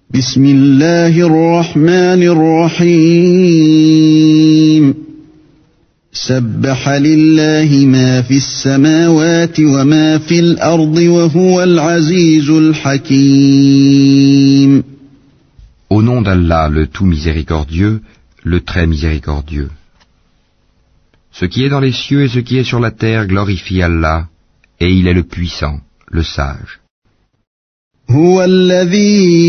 بسم الله الرحمن الرحيم سبح لله ما في السماوات وما في الأرض وهو العزيز الحكيم. Au nom d'Allah, le tout miséricordieux, le très miséricordieux. Ce qui est dans les cieux et ce qui est sur la terre glorifie Allah, et il est le puissant, le sage. هو الذي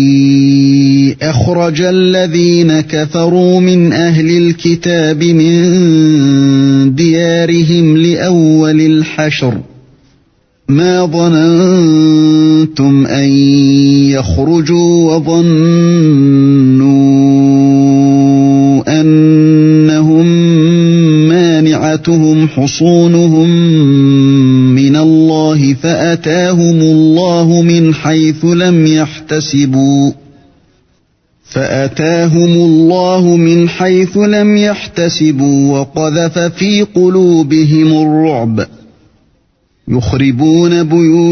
أخرج الذين كفروا من أهل الكتاب من ديارهم لأول الحشر ما ظننتم أن يخرجوا وظنوا أنهم مانعتهم حصونهم من الله فأتاهم الله من حيث لم يحتسبوا وقذف في قلوبهم الرعب يخربون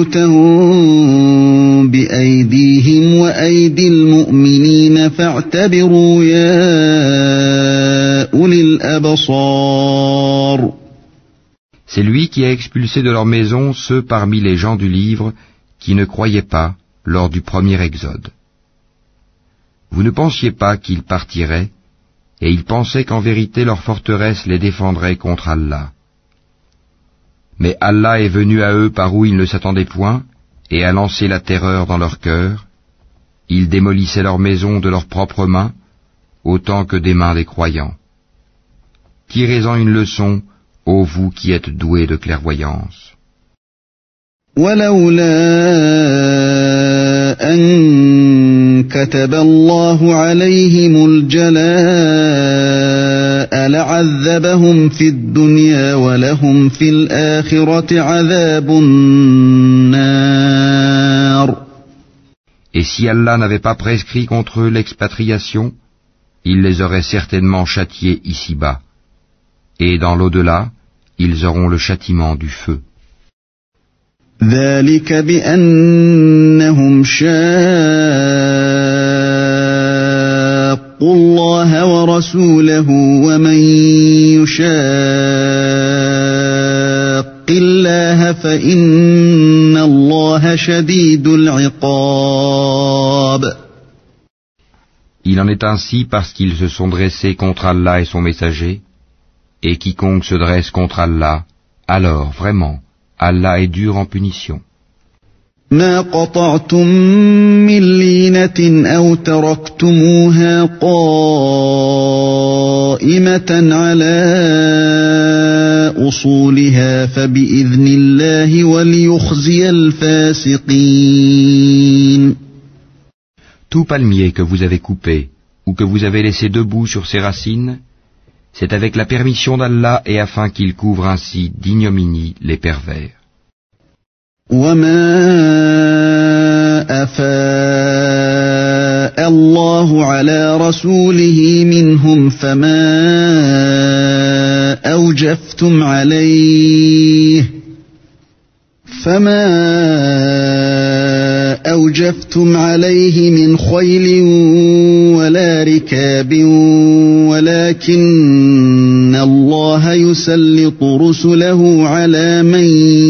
بيوتهم بأيديهم وأيدي المؤمنين فاعتبروا يا أولي الأبصار. C'est lui qui a expulsé de leur maison ceux parmi les gens du livre qui ne croyaient pas lors du premier exode. Vous ne pensiez pas qu'ils partiraient, et ils pensaient qu'en vérité leur forteresse les défendrait contre Allah. Mais Allah est venu à eux par où ils ne s'attendaient point, et a lancé la terreur dans leur cœur. Ils démolissaient leurs maisons de leurs propres mains, autant que des mains des croyants. Tirez-en une leçon, ô vous qui êtes doués de clairvoyance. ولولا أن كتب الله عليهم الجلاء لعذبهم في الدنيا ولهم في الآخرة عذاب النار. Et si Allah n'avait pas prescrit contre eux l'expatriation, il les aurait certainement châtiés ici-bas. Et dans l'au-delà, ils auront le châtiment du feu. ذلك بأنهم شاقوا الله ورسوله ومن يشاق الله فإن الله شديد العقاب. Il en est ainsi parce qu'ils se sont dressés contre Allah et son messager, et quiconque se dresse contre Allah, alors vraiment, Allah est dur en punition. ما قطعتم من لينة أو تركتموها قائمة على أصولها فبإذن الله وليخزي الفاسقين. Tout palmier que vous avez coupé, ou que vous avez laissé debout sur ses racines, c'est avec la permission d'Allah et afin qu'il couvre ainsi d'ignominie les pervers. وما أفاء الله على رسوله منهم فما أوجفتم عليه من خيل ولا ركاب ولكن الله يسلط رسله على من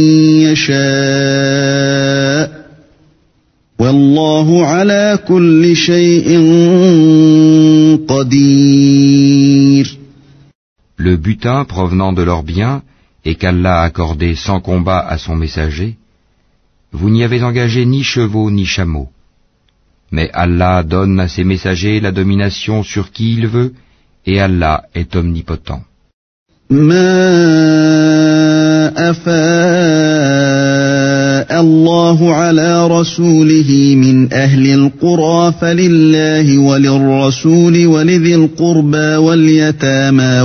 يشاء والله على كل شيء قدير. Le butin provenant de leurs biens et qu'Allah a accordé sans combat à son messager, vous n'y avez engagé ni chevaux ni chameaux. Mais Allah donne à ses messagers la domination sur qui il veut, et Allah est omnipotent. ما أفاء الله على رسوله من أهل القرى فلله وللرسول ولذي القربى واليتامى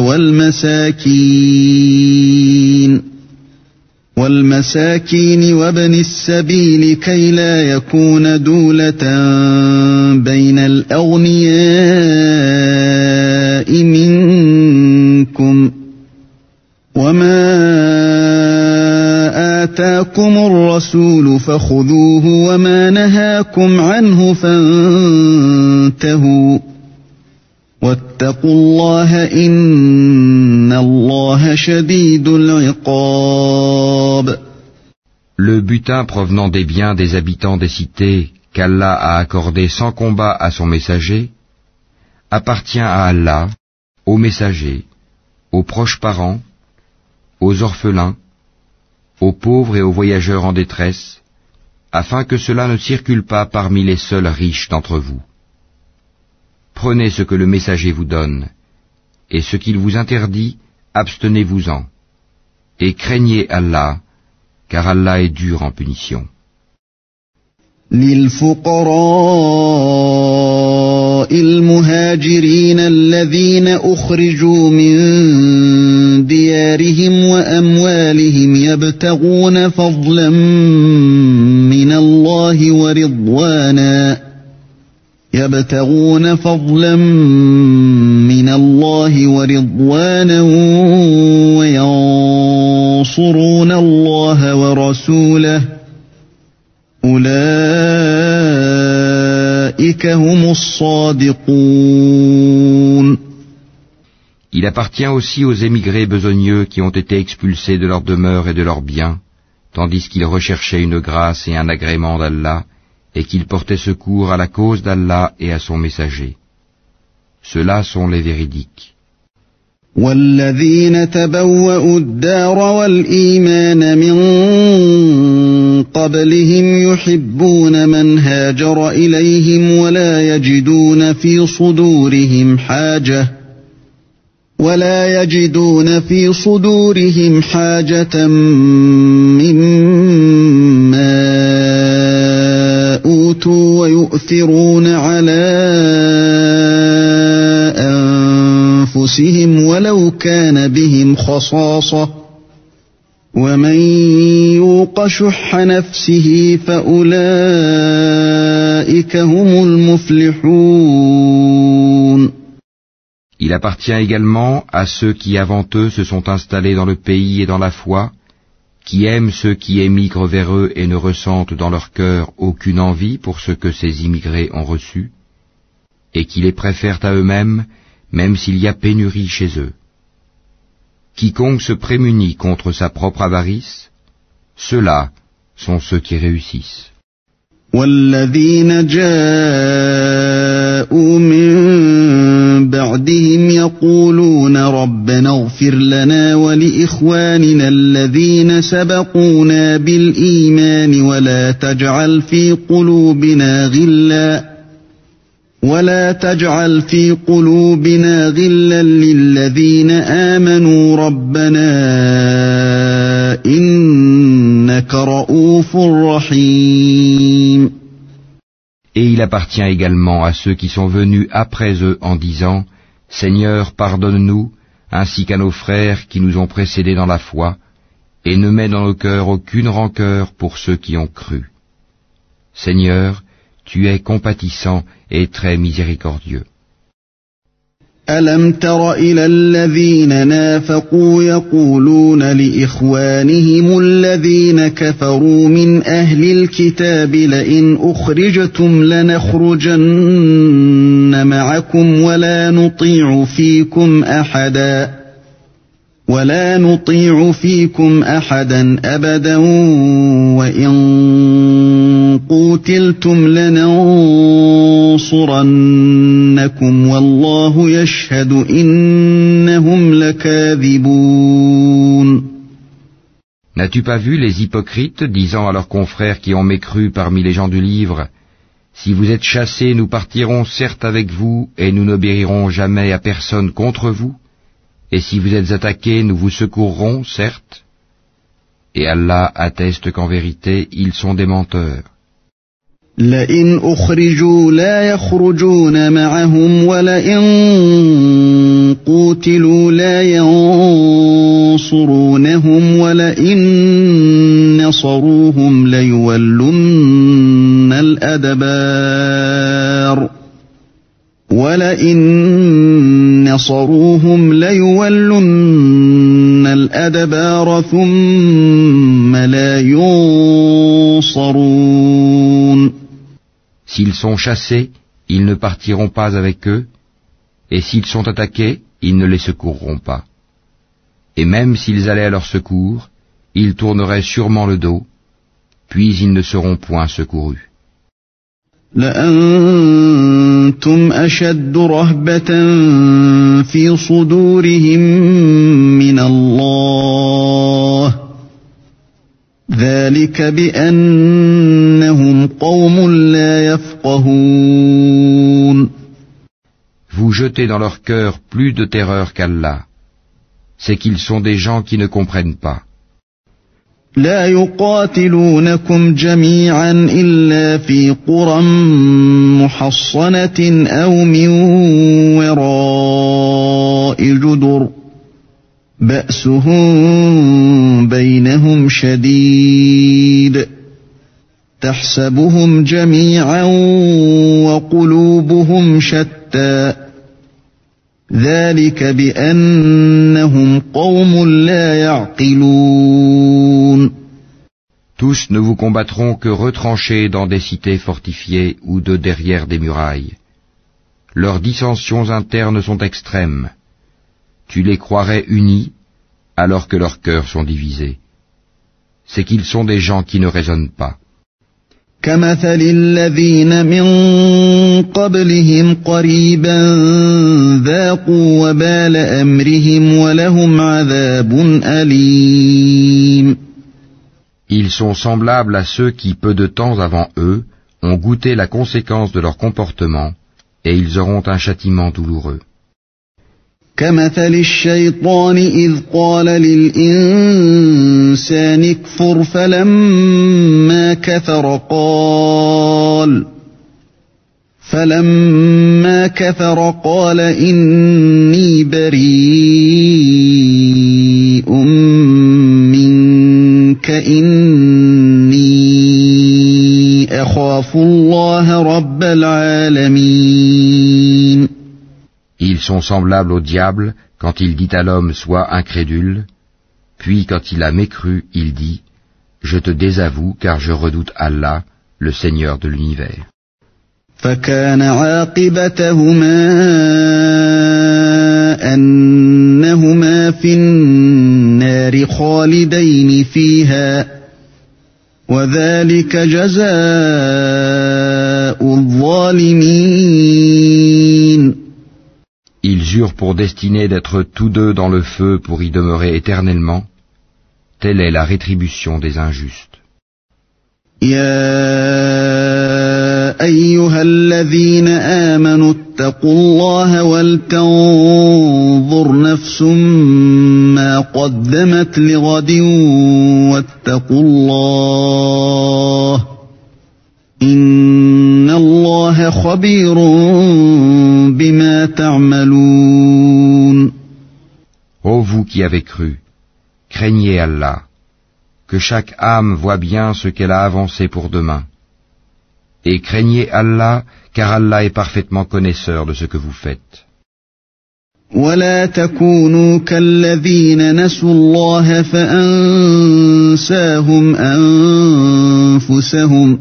والمساكين وابن السبيل كي لا يكون دولة بين الأغنياء منكم وما آتاكم الرسول فخذوه وما نهاكم عنه فانتهوا واتقوا الله إن الله شديد العقاب. Le butin provenant des biens des habitants des cités qu'Allah a accordé sans combat à son messager appartient à Allah, aux messagers, aux proches parents, aux orphelins, aux pauvres et aux voyageurs en détresse, afin que cela ne circule pas parmi les seuls riches d'entre vous. Prenez ce que le messager vous donne, et ce qu'il vous interdit, abstenez-vous-en, et craignez Allah, car Allah est dur en punition. للفقراء المهاجرين الذين أخرجوا من ديارهم وأموالهم يبتغون فضلا من الله ورضوانا وينصرون الله ورسوله أولئك هم الصادقون. Il appartient aussi aux émigrés besogneux qui ont été expulsés de leur demeure et de leurs biens, tandis qu'ils recherchaient une grâce et un agrément d'Allah, et qu'ils portaient secours à la cause d'Allah et à son messager. Ceux-là sont les véridiques. والذين تبوأوا الدار والإيمان من قبلهم يحبون من هاجر إليهم ولا يجدون في صدورهم حاجة مما أوتوا ويؤثرون على أنفسهم ولو كان بهم خصاصة ومن يوق شح نفسه فأولئك هم المفلحون. Il appartient également à ceux qui avant eux se sont installés dans le pays et dans la foi, qui aiment ceux qui émigrent vers eux et ne ressentent dans leur cœur aucune envie pour ce que ces immigrés ont reçu, et qui les préfèrent à eux-mêmes, même s'il y a pénurie chez eux. Quiconque se prémunit contre sa propre avarice, ceux-là sont ceux qui réussissent. والذين جاءوا من بعدهم يقولون ربنا اغفر لنا ولإخواننا الذين سبقونا بالإيمان ولا تجعل في قلوبنا غلا للذين آمنوا ربنا إنك رؤوف رحيم. Et il appartient également à ceux qui sont venus après eux en disant « Seigneur, pardonne-nous, ainsi qu'à nos frères qui nous ont précédés dans la foi, et ne mets dans nos cœurs aucune rancœur pour ceux qui ont cru. Seigneur, tu es compatissant et très miséricordieux. » ألم تر إلى الذين نافقوا يقولون لإخوانهم الذين كفروا من أهل الكتاب لئن أخرجتم لنخرجن معكم ولا نطيع فيكم أحدا أبدا وإن قوتلتم لننصرنكم والله يشهد إنهم لكاذبون. N'as-tu pas vu les hypocrites disant à leurs confrères qui ont mécru parmi les gens du livre « Si vous êtes chassés, nous partirons certes avec vous et nous n'obéirons jamais à personne contre vous, et si vous êtes attaqués, nous vous secourrons certes. » Et Allah atteste qu'en vérité, ils sont des menteurs. لئن أخرجوا لا يخرجون معهم ولئن قوتلوا لا ينصرونهم ولئن نصروهم ليولن الأدبار ثم لا ينصرون. S'ils sont chassés, ils ne partiront pas avec eux, et s'ils sont attaqués, ils ne les secourront pas. Et même s'ils allaient à leur secours, ils tourneraient sûrement le dos, puis ils ne seront point secourus. لأنتم أشد رهبة في صدورهم من الله ذلك بأنهم قوم لا يفقهون. Vous jetez dans leur cœur plus de terreur qu'Allah. C'est qu'ils sont des gens qui ne comprennent pas. لا يقاتلونكم جميعا إلا في قرى محصنة أو من وراء جدر بأسهم بينهم شديد تحسبهم جميعا وقلوبهم شتى ذلك بأنهم قوم لا يعقلون. Tous ne vous combattront que retranchés dans des cités fortifiées ou de derrière des murailles. Leurs dissensions internes sont extrêmes. Tu les croirais unis alors que leurs cœurs sont divisés. C'est qu'ils sont des gens qui ne raisonnent pas. كمثل الذين من قبلهم قريبا ذاقوا وبال أمرهم ولهم عذاب أليم. Ils sont semblables à ceux qui, peu de temps avant eux, ont goûté la conséquence de leur comportement, et ils auront un châtiment douloureux. كمثل الشيطان إذ قال للإنسان اكفر فلما كفر قال إني بريء منك إني أخاف الله رب العالمين. Ils sont semblables au diable quand il dit à l'homme « Sois incrédule », puis quand il a mécru, il dit « Je te désavoue car je redoute Allah, le Seigneur de l'univers. » فكان عاقبتهما أنهما في النار خالدين فيها وذلك جزاء الظالمين. Ils eurent pour destinée d'être tous deux dans le feu pour y demeurer éternellement. Telle est la rétribution des injustes. يا أيها الذين آمنوا اتقوا الله ولتنظر نفس ما قدمت لغد واتقوا الله إن الله خبير بما تعملون. Ô vous qui avez cru, craignez Allah, que chaque âme voit bien ce qu'elle a avancé pour demain. Et craignez Allah, car Allah est parfaitement connaisseur de ce que vous faites. ولا تكونوا كالذين نسوا الله فأنساهم أنفسهم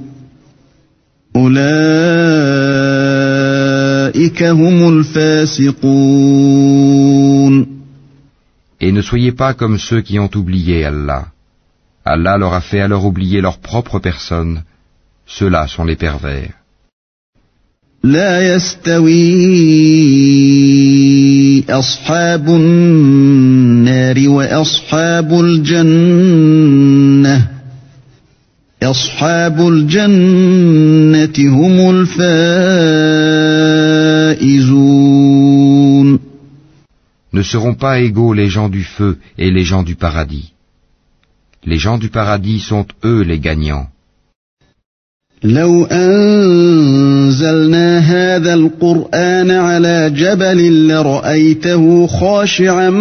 أولئك هم الفاسقون. Et ne soyez pas comme ceux qui ont oublié Allah. Allah leur a fait alors oublier leur propre personne. Ceux-là sont les pervers. لا يستوي أصحاب النار وأصحاب الجنة أصحاب الجنة هم الفائزون. Ne seront pas égaux les gens du feu et les gens du paradis. Les gens du paradis sont eux les gagnants. لو أنزلنا هذا القرآن على جبل لرأيته خاشعا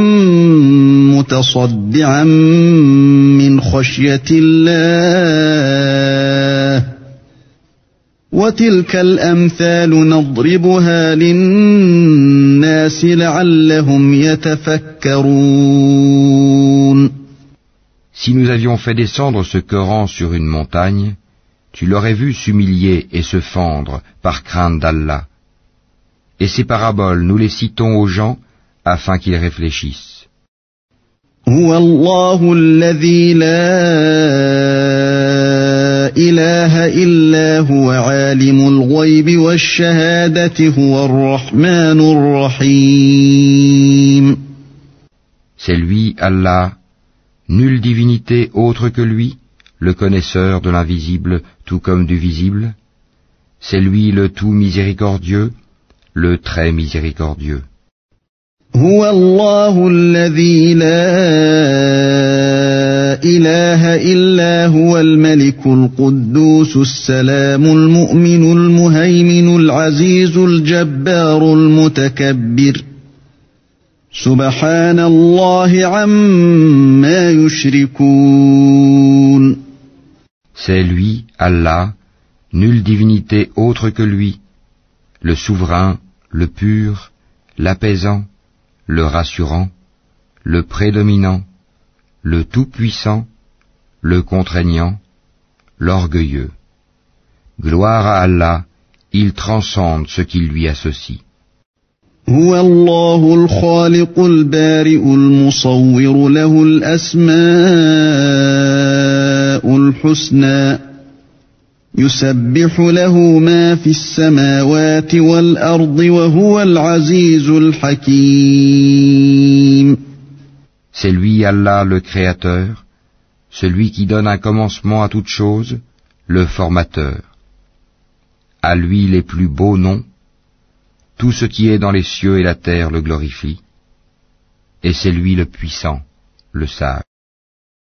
متصدعا من خشية الله وتلك الأمثال نضربها للناس لعلهم يتفكرون. Si nous avions fait descendre ce Coran sur une montagne, tu l'aurais vu s'humilier et se fendre par crainte d'Allah. Et ces paraboles, nous les citons aux gens afin qu'ils réfléchissent. هو الله الذي لا إله إلا هو عالم الغيب والشهادة هو الرحمن الرحيم. C'est lui, Allah, nulle divinité autre que lui, le connaisseur de l'invisible tout comme du visible. C'est lui le tout miséricordieux, le très miséricordieux. هو الله الذي لا إله إلا هو الملك القدوس السلام المؤمن المهيمن العزيز الجبار المتكبر سبحان الله عما يشركون. C'est lui, Allah, nulle divinité autre que lui, le souverain, le pur, l'apaisant, le rassurant, le prédominant, le tout-puissant, le contraignant, l'orgueilleux. Gloire à Allah, il transcende ce qui lui associe. هو الله الخالق البارئ المصور له الأسماء الحسنى يسبح له ما في السماوات والأرض وهو العزيز الحكيم. C'est lui, Allah, le Créateur, celui qui donne un commencement à toute chose, le Formateur. À lui les plus beaux noms, tout ce qui est dans les cieux et la terre le glorifie, et c'est lui le puissant, le sage.